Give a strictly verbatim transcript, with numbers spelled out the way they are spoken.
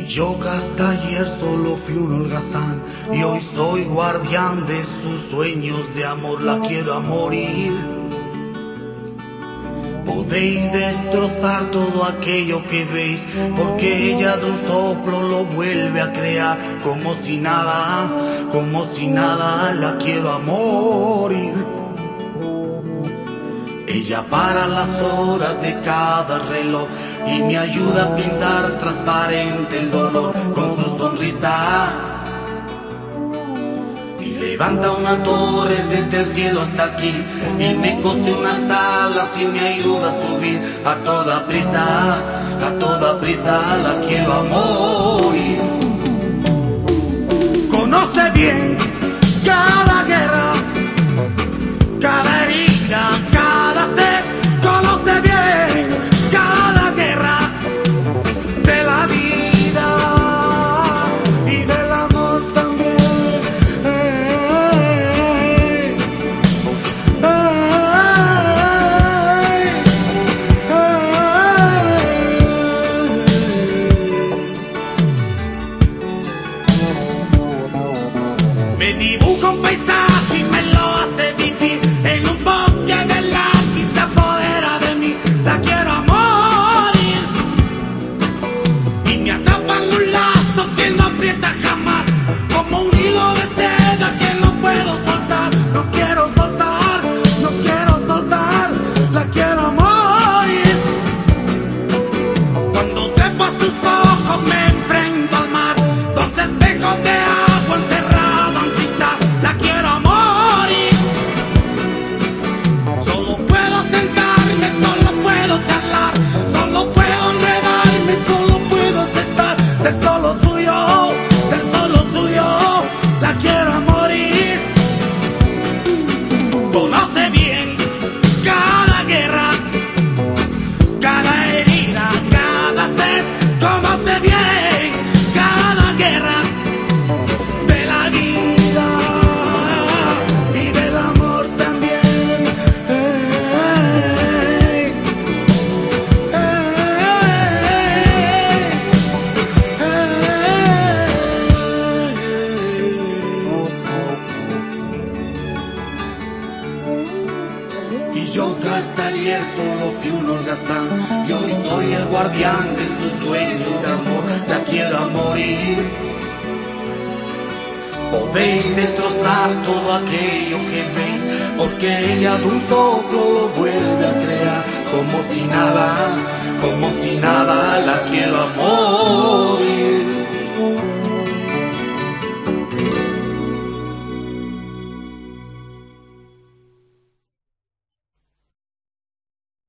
Yo que hasta ayer solo fui un holgazán y hoy soy guardián de sus sueños de amor, la quiero a morir. Podéis destrozar todo aquello que veis, porque ella de un soplo lo vuelve a crear, como si nada, como si nada, la quiero a morir. Ella para las horas de cada reloj y me ayuda a pintar transparente el dolor con su sonrisa. Y levanta una torre desde el cielo hasta aquí y me cose unas alas y me ayuda a subir a toda prisa, a toda prisa, la quiero a morir. Conoce bien cada guerra, cada herida, cada sed, conoce bien cada guerra de la vida y del amor también. Hey, hey, hey. Me dibuja un paisaje y me lo hace vivir en un bosque de la y se apodera de mí, la quiero a morir. Y me atrapa en un lazo que no aprieta jamás, como un hilo de seda que no puedo soltar. No quiero soltar, no quiero soltar, la quiero a morir. Cuando trepo a sus ojos me enfrento al mar, dos espejos de agua encerrado en cristal, la quiero a morir. Solo puedo sentarme, solo puedo charlar, solo puedo enredarme, solo puedo aceptar ser solo suyo, ser solo suyo, la quiero a morir. Conoce bien cada guerra, cada herida, cada sed, conoce bien cada guerra de la vida y del amor también. Hey, hey, hey. Y yo que hasta ayer solo fui un holgazán y hoy soy el guardián de sus sueños de amor, la quiero a morir. Podéis destrozar todo aquello que veis, porque ella de un soplo lo vuelve a crear, como si nada, como si